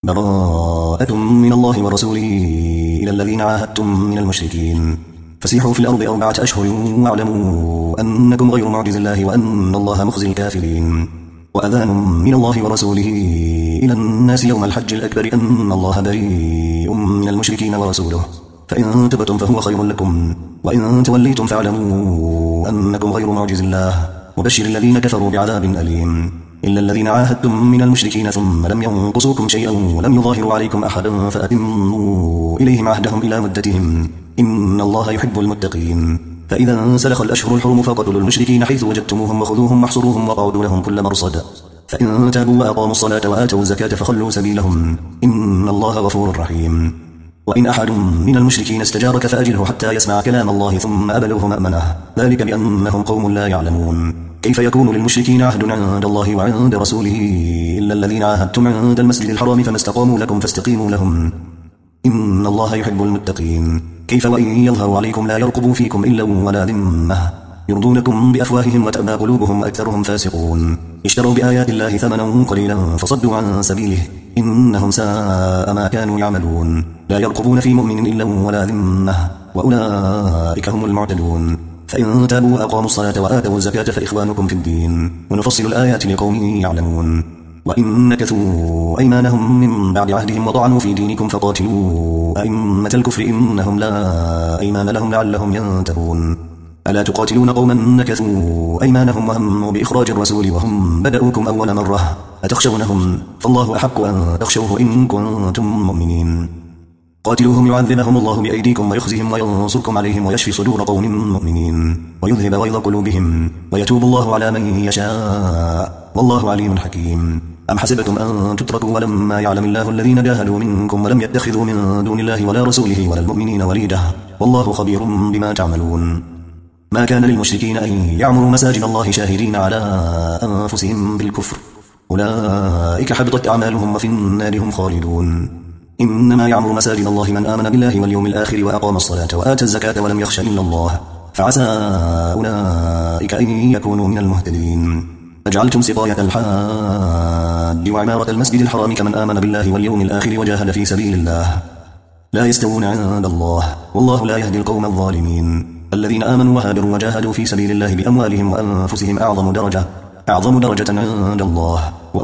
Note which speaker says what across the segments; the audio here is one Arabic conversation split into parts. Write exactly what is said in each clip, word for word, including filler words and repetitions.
Speaker 1: براءة من الله ورسوله إلى الذين عاهدتم من المشركين فسيحوا في الأرض أربعة أشهر واعلموا أنكم غير معجز الله وأن الله مخزي الكافرين. وأذان من الله ورسوله إلى الناس يوم الحج الأكبر أن الله بريء من المشركين ورسوله، فإن تبتم فهو خير لكم، وإن توليتم فاعلموا أنكم غير معجز الله، وبشر الذين كفروا بعذاب أليم. إلا الذين عاهدتم من المشركين ثم لم ينقصوكم شيئا ولم يظاهروا عليكم أحدا فأتموا إليهم عهدهم إلى مدتهم، إن الله يحب المتقين. فإذا انسلخ الأشهر الحرم فاقتلوا المشركين حيث وجدتموهم وخذوهم واحصروهم وقعدوا لهم كل مرصد، فإن تابوا وأقاموا الصلاة وآتوا الزكاة فخلوا سبيلهم، إن الله غفور رحيم. وإن أحد من المشركين استجارك فأجره حتى يسمع كلام الله ثم أبلغه مأمنه، ذلك بأنهم قوم لا يعلمون. كيف يكون للمشركين عهد عند الله وعند رسوله إلا الذين عاهدتم عند المسجد الحرام فما استقاموا لكم فاستقيموا لهم، إن الله يحب المتقين. كيف وإن يظهروا عليكم لا يرقبوا فيكم إلا ولا ذمة، يرضونكم بأفواههم وتأبى قلوبهم وأكثرهم فاسقون. اشتروا بآيات الله ثمنا قليلا فصدوا عن سبيله، إنهم ساء ما كانوا يعملون. لا يرقبون في مؤمن إلا ولا ذمة، وأولئك هم المعتدون. فإن تابوا وأقاموا الصلاة وآتوا الزكاة فإخوانكم في الدين، ونفصل الآيات لقوم يعلمون. وإن نكثوا أيمانهم من بعد عهدهم وطعنوا في دينكم فقاتلوا أئمة الكفر إنهم لا أيمان لهم لعلهم ينتهون. ألا تقاتلون قوما نكثوا أيمانهم وهموا بإخراج الرسول وهم بدأوكم أول مرة أتخشونهم؟ فالله أحق أن تخشوه إن كنتم مؤمنين. قاتلوهم يعذبهم الله بأيديكم ويخزهم وينصركم عليهم ويشفي صدور قوم مؤمنين ويذهب غيظ قلوبهم ويتوب الله على من يشاء، والله عليم حكيم. أم حسبتم أن تتركوا ولما يعلم الله الذين جاهدوا منكم ولم يتخذوا من دون الله ولا رسوله ولا المؤمنين وليدا، والله خبير بما تعملون. ما كان للمشركين أن يعمروا مساجد الله شاهدين على أنفسهم بالكفر، أولئك حبطت أعمالهم وفي النار هم خالدون. إنما يعمر مساجد الله من آمن بالله واليوم الآخر وأقام الصلاة وآتى الزكاة ولم يخش إلا الله، فعسى أولئك أن يكونوا من المهتدين. أجعلتم سقاية الحاج وعمارة المسجد الحرام كمن آمن بالله واليوم الآخر وجاهد في سبيل الله لا يستوون عند الله، والله لا يهدي القوم الظالمين. الذين آمنوا وهاجروا وجاهدوا في سبيل الله بأموالهم وأنفسهم أعظم درجة أعظم درجة عند الله،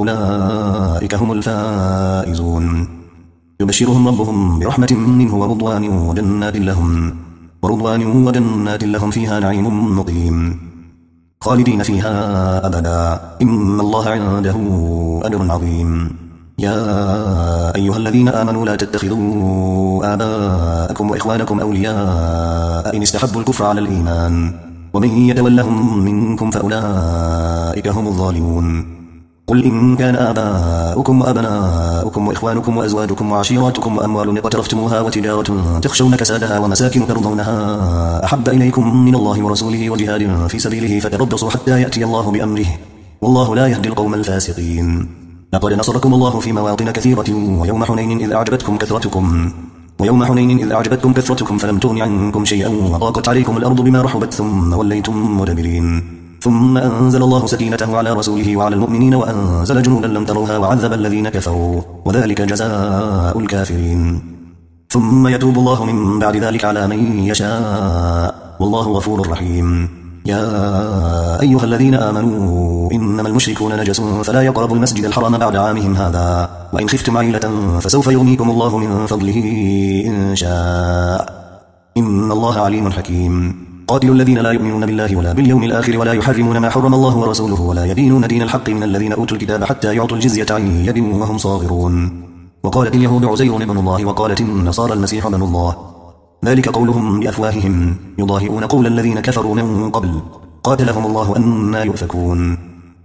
Speaker 1: وأولئك هم الفائزون. يبشرهم ربهم برحمة منه ورضوان وجنات لهم ورضوان وجنات لهم فيها نعيم مقيم خالدين فيها أبدا، إن الله عنده أجر عظيم. يا أيها الذين آمنوا لا تتخذوا آباءكم وإخوانكم أولياء إن استحبوا الكفر على الإيمان، ومن يتولهم منكم فأولئك هم الظالمون. قل إن كان آباؤكم وأبناؤكم وإخوانكم وأزواجكم وعشيراتكم وأموال اقترفتموها وتجارة تخشون كسادها ومساكن ترضونها أحب إليكم من الله ورسوله وجهاد في سبيله فتربصوا حتى يأتي الله بأمره، والله لا يهدي القوم الفاسقين. لقد نصركم الله في مواطن كثيرة ويوم حنين إذ أعجبتكم كثرتكم ويوم حنين إذ أعجبتكم كثرتكم فلم تغن عنكم شيئا وضاقت عليكم الأرض بما رحبت ثم وليتم مدبرين، ثم أنزل الله سكينته على رسوله وعلى المؤمنين وأنزل جنودا لم تروها وعذب الذين كفروا، وذلك جزاء الكافرين. ثم يتوب الله من بعد ذلك على من يشاء، والله غفور رحيم. يا أيها الذين آمنوا إنما المشركون نجس فلا يقربوا المسجد الحرام بعد عامهم هذا، وإن خفتم عيلة فسوف يغنيكم الله من فضله إن شاء، إن الله عليم حكيم. قاتلوا الذين لا يؤمنون بالله ولا باليوم الآخر ولا يحرمون ما حرم الله ورسوله ولا يدينون دين الحق من الذين أوتوا الكتاب حتى يعطوا الجزية عن يد وهم صاغرون. وقالت اليهود عزير ابن الله وقالت النصارى المسيح ابن الله، ذلك قولهم بأفواههم يضاهئون قول الذين كفروا من قبل قاتلهم الله أنى يؤفكون.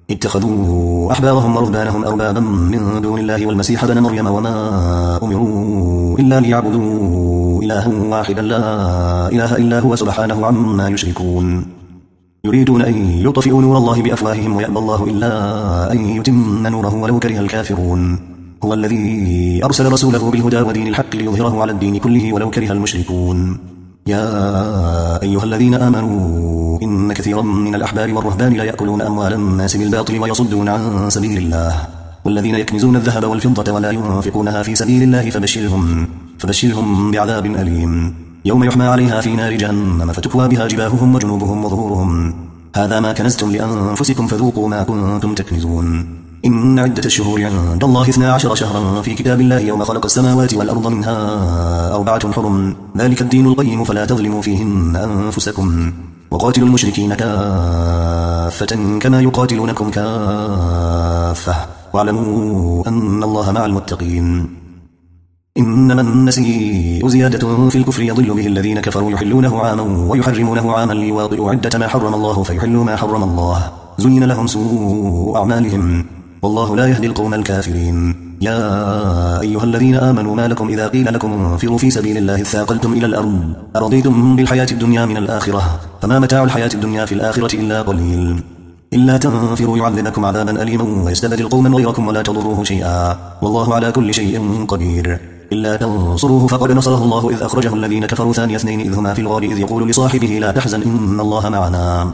Speaker 1: اتخذوا أحبارهم ورهبانهم أربابا من دون الله والمسيح ابن مريم وما أمروا إلا ليعبدوا إلها واحدا لا إله إلا هو سبحانه عما يشركون. يريدون أن يطفئوا نور الله بأفواههم ويأبى الله إلا أن يتم نوره ولو كره الكافرون. هو الذي أرسل رسوله بالهدى ودين الحق ليظهره على الدين كله ولو كره المشركون. يا أيها الذين آمنوا إن كثيرا من الأحبار والرهبان لا يأكلون أموال الناس بالباطل ويصدون عن سبيل الله والذين يكنزون الذهب والفضة ولا ينفقونها في سبيل الله فبشرهم, فبشرهم بعذاب أليم يوم يحمى عليها في نار جهنم فتكوى بها جباههم وجنوبهم وظهورهم هذا ما كنزتم لأنفسكم فذوقوا ما كنتم تكنزون إن عدة الشهور عند الله اثنا عشر شهرا في كتاب الله يوم خلق السماوات والأرض منها أربعة حرم ذلك الدين القيم فلا تظلموا فيهن أنفسكم وقاتلوا المشركين كافة كما يقاتلونكم كافة واعلموا أن الله مع المتقين إنما النسيء زيادة في الكفر يضل به الذين كفروا يحلونه عاما ويحرمونه عاما ليواطئوا عدة ما حرم الله فيحلوا ما حرم الله زين لهم سوء أعمالهم والله لا يهدي القوم الكافرين يا أيها الذين آمنوا ما لكم إذا قيل لكم انفروا في سبيل الله اثاقلتم إلى الأرض أرضيتم بالحياة الدنيا من الآخرة فما متاع الحياة الدنيا في الآخرة إلا قليل إلا تنفروا يعذبكم عذابا أليما ويستبدل قوما غيركم ولا تضروه شيئا والله على كل شيء قدير إلا تنصروه فقد نصره الله إذ أخرجه الذين كفروا ثاني اثنين إذ هما في الغار إذ يقول لصاحبه لا تحزن إن الله معنا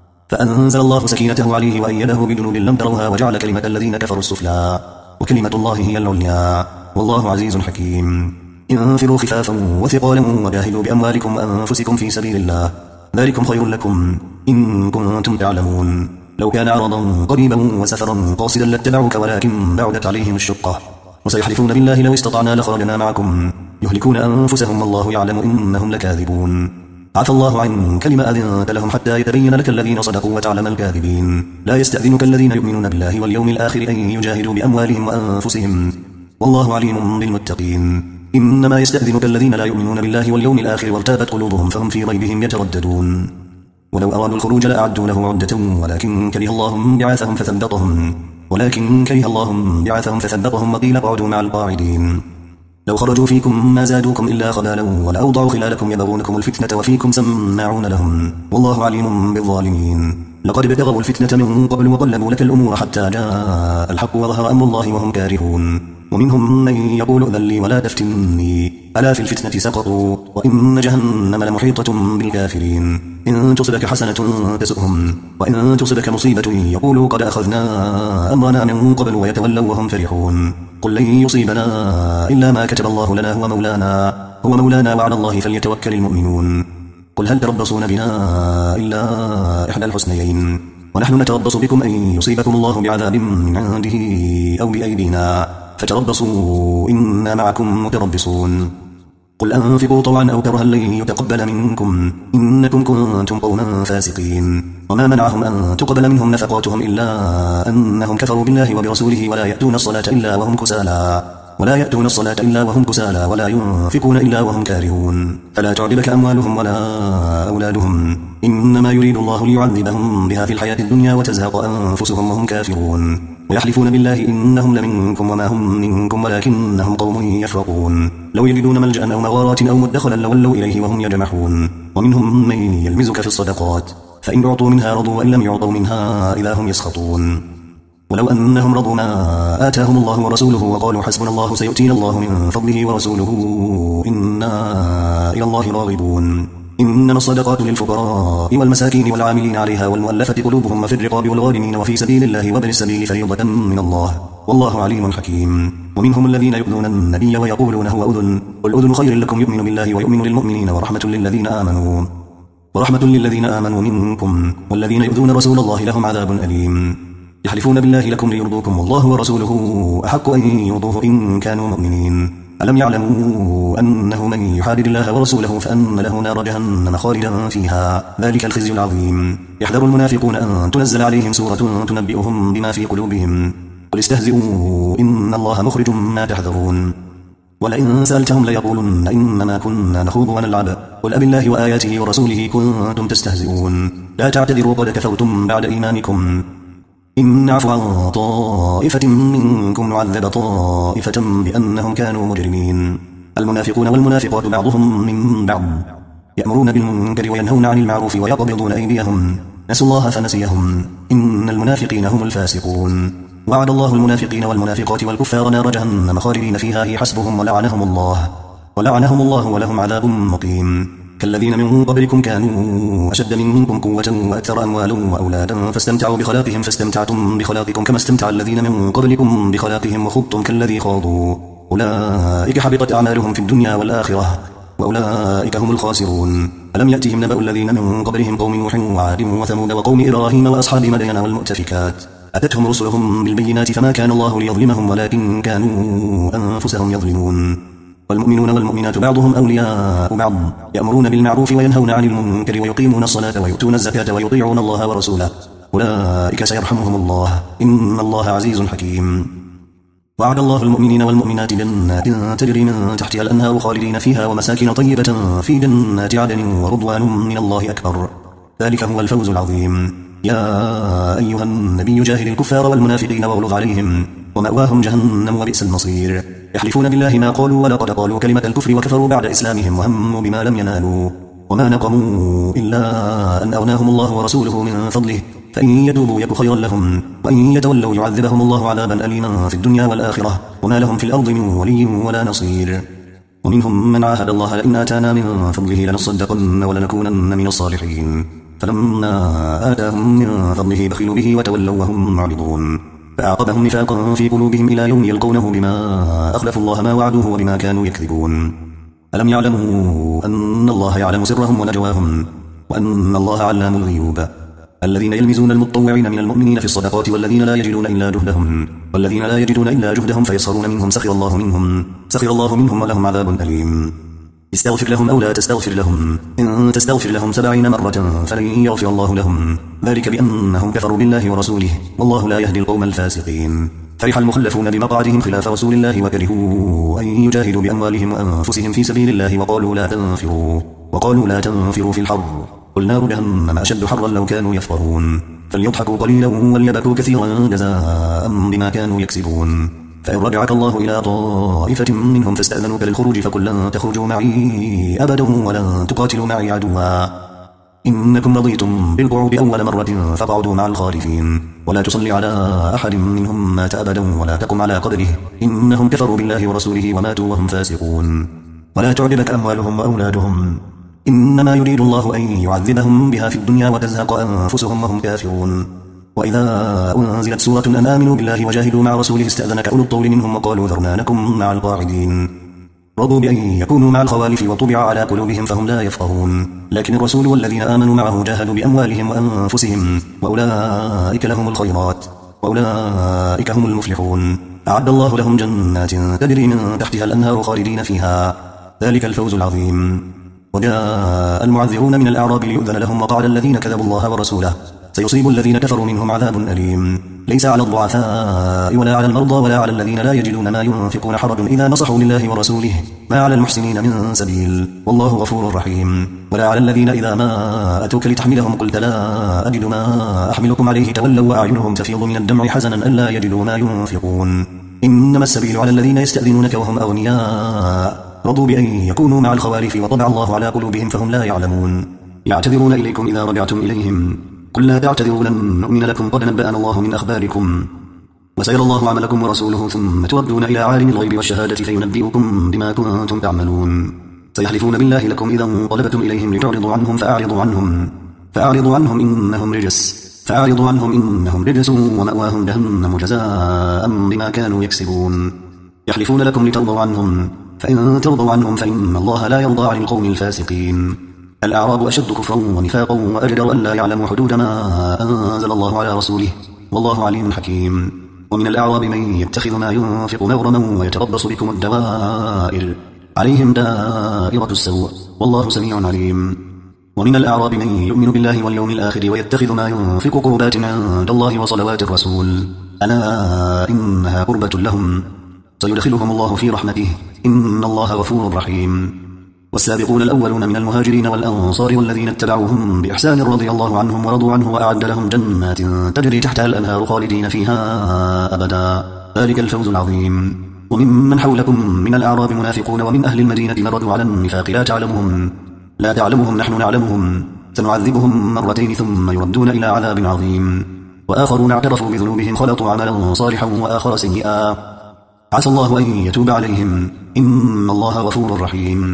Speaker 1: فأنزل الله سكينته عليه وأيده بجنود لم تروها وجعل كلمة الذين كفروا السفلى وكلمة الله هي العليا والله عزيز حكيم انفروا خفافا وثقالا وجاهدوا بأموالكم وأنفسكم في سبيل الله ذلكم خير لكم إن كنتم تعلمون لو كان عرضا قريبا وسفرا قاصدا لاتبعوك ولكن بعدت عليهم الشقة وسيحلفون بالله لو استطعنا لخرجنا معكم يهلكون أنفسهم والله يعلم إنهم لكاذبون عفى الله عنك لما أذنت لهم حتى يتبين لك الذين صدقوا وتعلم الكاذبين لا يستأذنك الذين يؤمنون بالله واليوم الآخر أن يجاهدوا بأموالهم وأنفسهم والله عليم بالمتقين إنما يستأذنك الذين لا يؤمنون بالله واليوم الآخر وارتابت قلوبهم فهم في ريبهم يترددون ولو أرادوا الخروج لأعدوا له عدة ولكن كره الله بعاثهم فثبطهم ولكن كره الله بعاثهم فثبطهم وقيل اقعدوا مع القاعدين لو خرجوا فيكم ما زادوكم إلا خبالا ولأوضعوا خلالكم يبغونكم الفتنة وفيكم سماعون لهم والله عليم بالظالمين لقد ابتغوا الفتنة من قبل وقلبوا لك الأمور حتى جاء الحق وظهر أمر الله وهم كارهون ومنهم من يقول أذن لي ولا تفتني ألا في الفتنة سقطوا وإن جهنم لمحيطة بالكافرين إن تصبك حسنة تسؤهم وإن تصبك مصيبة يقولوا قد أخذنا أمرنا من قبل ويتولوا وهم فرحون قل لن يصيبنا إلا ما كتب الله لنا هو مولانا هو مولانا وعلى الله فليتوكل المؤمنون قل هل تربصون بنا إلا إحدى الحسنيين ونحن نتربص بكم أن يصيبكم الله بعذاب من عنده أو بأيدينا فتربصوا إنا معكم متربصون قل أنفقوا طوعا أو كرها لن يتقبل منكم إنكم كنتم قوما فاسقين وما منعهم أن تقبل منهم نفقاتهم إلا أنهم كفروا بالله وبرسوله ولا يأتون الصلاة إلا وهم كسالى ولا يأتون الصلاة إلا وهم كسالى ولا ينفقون إلا وهم كارهون فلا تعجبك أموالهم ولا أولادهم إنما يريد الله ليعذبهم بها في الحياة الدنيا وتزهق أنفسهم وهم كافرون ويحلفون بالله إنهم لمنكم وما هم منكم ولكنهم قوم يفرقون لو يجدون ملجأ أو مغارات أو مدخلا لولوا إليه وهم يجمحون ومنهم من يلمزك في الصدقات فإن أعطوا منها رضوا وإن لم يعطوا منها إذا هم يسخطون ولو أنهم رضوا ما آتاهم الله ورسوله وقالوا حسبنا الله سيؤتينا الله من فضله ورسوله إنا إلى الله راغبون إنما الصدقات للفقراء والمساكين والعاملين عليها والمؤلفة قلوبهم وفي الرقاب والغارمين وفي سبيل الله وابن السبيل فريضة من الله والله عليم حكيم ومنهم الذين يؤذون النبي ويقولون هو أذن قل أذن خير لكم يؤمن بالله ويؤمن للمؤمنين ورحمة للذين آمنوا ورحمة للذين آمنوا منكم والذين يؤذون رسول الله لهم عذاب أليم يحلفون بالله لكم ليرضوكم والله ورسوله أحق أن يرضوه إن كانوا مؤمنين ألم يعلموا أنه من يحادد الله ورسوله فأن له نار جهنم خالدا فيها ذلك الخزي العظيم يحذر المنافقون أن تنزل عليهم سورة تنبئهم بما في قلوبهم قل استهزئوا إن الله مخرج ما تحذرون ولئن سألتهم ليقولن إنما كنا نخوض ونلعب قل أب الله وآياته ورسوله كنتم تستهزئون لا تعتذروا قد كفرتم بعد إيمانكم إن نعفو عن طائفة منكم نعذب طائفة بأنهم كانوا مجرمين المنافقون والمنافقات بعضهم من بعض يأمرون بالمنكر وينهون عن المعروف ويقبضون أيديهم نسوا الله فنسيهم إن المنافقين هم الفاسقون وعد الله المنافقين والمنافقات والكفار نار جهنم خالدين فيها هي حسبهم ولعنهم الله ولعنهم الله ولهم عذاب مقيم كالذين من قبلكم كانوا أشد منكم قوة وأكثر أموالا وأولادا فاستمتعوا بخلاقهم فاستمتعتم بخلاقكم كما استمتع الذين من قبلكم بخلاقهم وخضتم كالذي خاضوا أولئك حبطت أعمالهم في الدنيا والآخرة وأولئك هم الخاسرون. ألم يأتهم نبأ الذين من قبلهم قوم نوح وعاد وثمود وقوم إبراهيم وأصحاب مدين والمؤتفكات أتتهم رسلهم بالبينات فما كان الله ليظلمهم ولكن كانوا أنفسهم يظلمون. والمؤمنون والمؤمنات بعضهم أولياء بعض يأمرون بالمعروف وينهون عن المنكر ويقيمون الصلاة ويؤتون الزكاة ويطيعون الله ورسوله أولئك سيرحمهم الله إن الله عزيز حكيم. وعد الله المؤمنين والمؤمنات جنات تجري من تحتها الأنهار خالدين فيها ومساكن طيبة في جنات عدن ورضوان من الله أكبر ذلك هو الفوز العظيم. يا أيها النبي جاهد الكفار والمنافقين واغلظ عليهم ومأواهم جهنم وبئس المصير. يحلفون بالله ما قالوا ولقد قالوا كلمة الكفر وكفروا بعد إسلامهم وهموا بما لم ينالوا وما نقموا إلا أن أغناهم الله ورسوله من فضله فإن يتوبوا يك خيرا لهم وإن يتولوا يعذبهم الله عذابا أليما في الدنيا والآخرة وما لهم في الأرض من ولي ولا نصير. ومنهم من عاهد الله لئن آتانا من فضله لنصدقن ولنكونن من الصالحين فلما آتاهم من فضله بخلوا به وتولوا وهم معرضون فأعقبهم نفاقا في قلوبهم إلى يوم يلقونه بما أخلفوا الله ما وعدوه وبما كانوا يكذبون. ألم يعلموا أن الله يعلم سرهم ونجواهم وأن الله علام الغيوب. الذين يلمزون المتطوعين من المؤمنين في الصدقات والذين لا يجدون إلا جهدهم والذين لا يجدون إلا جهدهم فيسخرون منهم سخر الله منهم سخر الله منهم ولهم عذاب أليم. استغفر لهم أو لا تستغفر لهم إن تستغفر لهم سبعين مرة فلن يغفر الله لهم ذلك بأنهم كفروا بالله ورسوله والله لا يهدي القوم الفاسقين. فرح المخلفون بمقعدهم خلاف رسول الله وكرهوا أن يجاهدوا بأموالهم وأنفسهم في سبيل الله وقالوا لا تنفروا وقالوا لا تنفروا في الحر قل نار جهنم أشد حرا لو كانوا يفقهون فليضحكوا قليلا وليبكوا كثيرا جزاء بما كانوا يكسبون. فإن رجعك الله إلى طائفة منهم فاستأذنوك للخروج فقل لن تخرجوا معي أبدا ولن تقاتلوا معي عدوا إنكم رضيتم بالقعود أول مرة فاقعدوا مع الخالفين ولا تصلي على أحد منهم مات أبدا ولا تقم على قبره إنهم كفروا بالله ورسوله وماتوا وهم فاسقون. ولا تعجبك أموالهم وأولادهم إنما يريد الله أن يعذبهم بها في الدنيا وتزهق أنفسهم وهم كافرون. وإذا أنزلت سورة أن آمنوا بالله وجاهدوا مع رسوله استأذنك أولو الطول منهم وقالوا ذرنا نكن مع القاعدين رضوا بأن يكونوا مع الخوالف وطبع على قلوبهم فهم لا يفقهون لكن الرسول والذين آمنوا معه جاهدوا بأموالهم وأنفسهم وأولئك لهم الخيرات وأولئك هم المفلحون. أعد الله لهم جنات تجري من تحتها الأنهار خالدين فيها ذلك الفوز العظيم. وجاء المعذرون من الأعراب ليؤذن لهم وقعد الذين كذبوا الله ورسوله سيصيب الذين كفروا منهم عذاب أليم. ليس على الضعفاء ولا على المرضى ولا على الذين لا يجدون ما ينفقون حرج إذا نصحوا لله ورسوله ما على المحسنين من سبيل والله غفور رحيم. ولا على الذين إذا ما أتوك لتحملهم قلت لا أجد ما أحملكم عليه تولوا وأعينهم تفيض من الدمع حزنا ألا يجدوا ما ينفقون إنما السبيل على الذين يستأذنونك وهم أغنياء رضوا بأن يكونوا مع الخوالف وطبع الله على قلوبهم فهم لا يعلمون. يعتذرون إليكم إذا رجعتم إليهم قل لا تعتذروا لن نؤمن لكم قد نبأنا الله من أخباركم وسيرى الله عملكم ورسوله ثم تردون إلى عالم الغيب والشهادة فينبئكم بما كنتم تعملون. سيحلفون بالله لكم إذا انقلبتم إليهم لتعرضوا عنهم فأعرضوا عنهم فأعرضوا عنهم إنهم رجس فأعرضوا عنهم إنهم رجس ومأواهم جهنم جزاء بما كانوا يكسبون. يحلفون لكم لترضوا عنهم فإن ترضوا عنهم فإن الله لا يرضى عن القوم الفاسقين. الأعراب أشد كفرا ونفاقا وأجدر أن لا يعلموا حدود ما أنزل الله على رسوله والله عليم حكيم. ومن الأعراب من يتخذ ما ينفق مغرما ويتربص بكم الدوائر عليهم دائرة السوء والله سميع عليم. ومن الأعراب من يؤمن بالله واليوم الآخر ويتخذ ما ينفق قربات عند الله وصلوات الرسول ألا إنها قربة لهم سيدخلهم الله في رحمته إن الله غفور رحيم. والسابقون الأولون من المهاجرين والأنصار والذين اتبعوهم بإحسان رضي الله عنهم ورضوا عنه وأعد لهم جنات تجري تحتها الأنهار خالدين فيها أبدا ذلك الفوز العظيم. وممن حولكم من الأعراب منافقون ومن أهل المدينة مردوا على النفاق لا تعلمهم لا تعلمهم نحن نعلمهم سنعذبهم مرتين ثم يردون إلى عذاب عظيم. وآخرون اعترفوا بذنوبهم خلطوا عملا صالحا وآخر سيئا عسى الله أن يتوب عليهم إن الله غفور رحيم.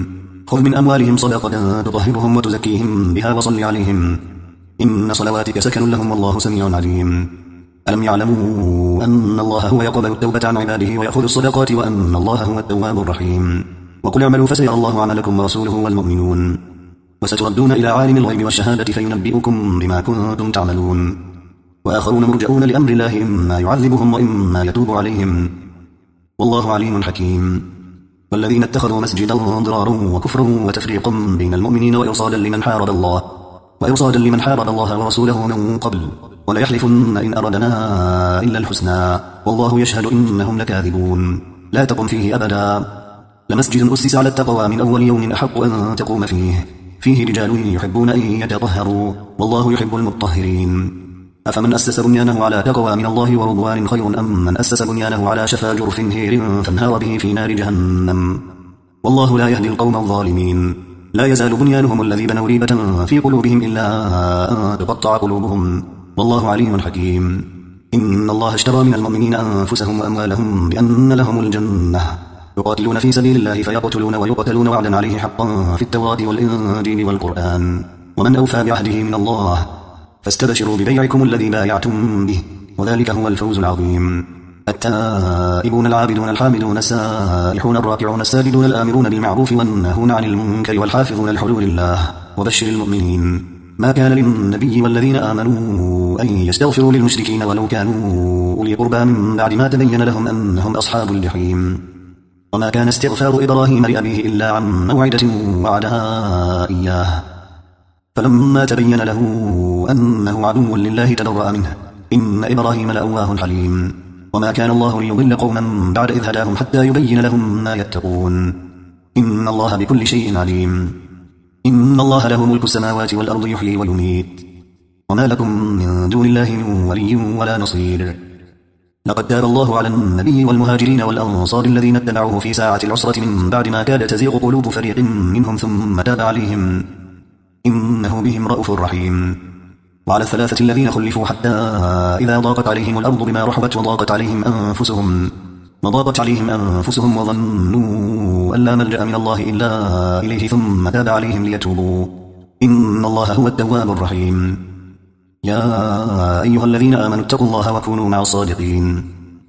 Speaker 1: خذ من أموالهم صدقة تطهرهم وتزكيهم بها وصل عليهم إن صلواتك سكن لهم والله سميع عليم ألم يعلموا أن الله هو يقبل التوبة عن عباده ويأخذ الصدقات وأن الله هو التواب الرحيم وقل اعملوا فسيرى الله عملكم ورسوله والمؤمنون وستردون إلى عالم الغيب والشهادة فينبئكم بما كنتم تعملون وآخرون مرجعون لأمر الله إما يعذبهم وإما يتوب عليهم والله عليم حكيم والذين اتخذوا مسجدا ضرارا وكفرا وتفريقا بين المؤمنين وإرصادا لمن حارب الله وإرصادا لمن حارب الله ورسوله من قبل ولا يحلفن إن أردنا إلا الحسنى والله يشهد إنهم لكاذبون لا تقم فيه أبدا لمسجد أسس على التقوى من أول يوم أحق أن تقوم فيه فيه رجال يحبون أن يتطهروا والله يحب المطهرين أفمن أسس بنيانه على تقوى من الله ورضوان خير أم من أسس بنيانه على شفا جرف هير فانهار به في نار جهنم والله لا يهدي القوم الظالمين لا يزال بنيانهم الذي بنوا ريبة في قلوبهم إلا أن تقطع قلوبهم والله عليم حكيم إن الله اشترى من المؤمنين أنفسهم وأموالهم بأن لهم الجنة يقاتلون في سبيل الله فيقتلون ويقتلون وعدا عليه حقا في التوراة والإنجيل والقرآن ومن أوفى بعهده من الله فاستبشروا ببيعكم الذي بايعتم به وذلك هو الفوز العظيم التائبون العابدون الحامدون السائحون الراكعون الساجدون الآمرون بالمعروف والناهون عن المنكر والحافظون لحدود الله وبشر المؤمنين ما كان للنبي والذين آمنوا أن يستغفروا للمشركين ولو كانوا أولي قربى من بعد ما تبين لهم أنهم أصحاب الجحيم وما كان استغفار إبراهيم لأبيه إلا عن موعدة وعدها إياه فلما تبين له أنه عدو لله تبرأ منه إن إبراهيم لأواه حليم وما كان الله ليضل قوما بعد إذ هداهم حتى يبين لهم ما يتقون إن الله بكل شيء عليم إن الله له ملك السماوات والأرض يحيي ويميت وما لكم من دون الله من ولي ولا نصير لقد تاب الله على النبي والمهاجرين والأنصار الذين اتبعوه في ساعة العسرة من بعد ما كاد تزيغ قلوب فريق منهم ثم تاب عليهم إنه بهم رؤوف رحيم وعلى الثلاثة الذين خلفوا حتى إذا ضاقت عليهم الأرض بما رحبت وضاقت عليهم أنفسهم وضاقت عليهم أنفسهم وظنوا أن لا ملجأ من الله إلا إليه ثم تاب عليهم ليتوبوا إن الله هو التواب الرحيم يا أيها الذين آمنوا اتقوا الله وكونوا مع الصادقين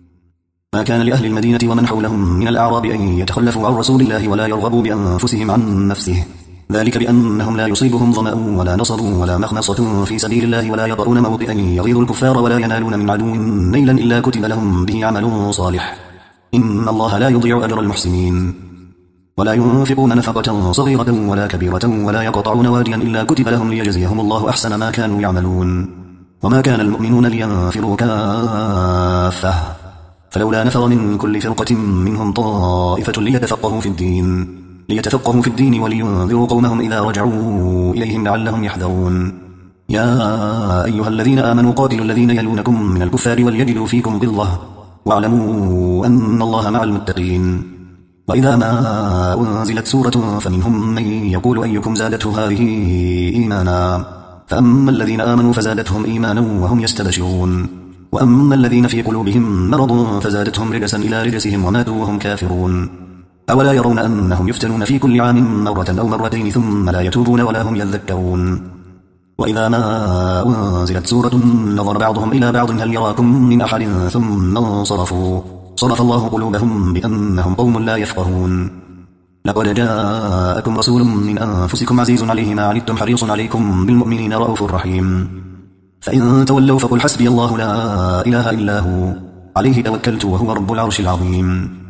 Speaker 1: ما كان لأهل المدينة ومن حولهم من الأعراب أن يتخلفوا عن رسول الله ولا يرغبوا بأنفسهم عن نفسه ذلك بأنهم لا يصيبهم ظمأ ولا نصب ولا مخمصة في سبيل الله ولا يطؤون موطئا يغيظ الكفار ولا ينالون من عدو نيلا إلا كتب لهم به عمل صالح إن الله لا يضيع أجر المحسنين ولا ينفقون نفقة صغيرة ولا كبيرة ولا يقطعون واديا إلا كتب لهم ليجزيهم الله أحسن ما كانوا يعملون وما كان المؤمنون لينفروا كافة فلولا نفر من كل فرقة منهم طائفة ليتفقهوا في الدين ليتفقهوا في الدين ولينذروا قومهم إذا رجعوا إليهم لعلهم يحذرون يا أيها الذين آمنوا قاتلوا الذين يلونكم من الكفار وليجدوا فيكم غلظة واعلموا أن الله مع المتقين وإذا ما أنزلت سورة فمنهم من يقول أيكم زادته هذه إيمانا فأما الذين آمنوا فزادتهم إيمانا وهم يستبشرون وأما الذين في قلوبهم مرض فزادتهم رجسا إلى رجسهم وماتوا وهم كافرون أولا يرون أنهم يفتنون في كل عام مرة أو مرتين ثم لا يتوبون ولا هم يذكرون وإذا ما أنزلت سورة نظر بعضهم إلى بعض هل يراكم من أحد ثم انصرفوا صرف الله قلوبهم بأنهم قوم لا يفقهون لقد جاءكم رسول من أنفسكم عزيز عليه ما عنتم حريص عليكم بالمؤمنين رؤوف رحيم فإن تولوا فقل حسبي الله لا إله إلا هو عليه توكلت وهو رب العرش العظيم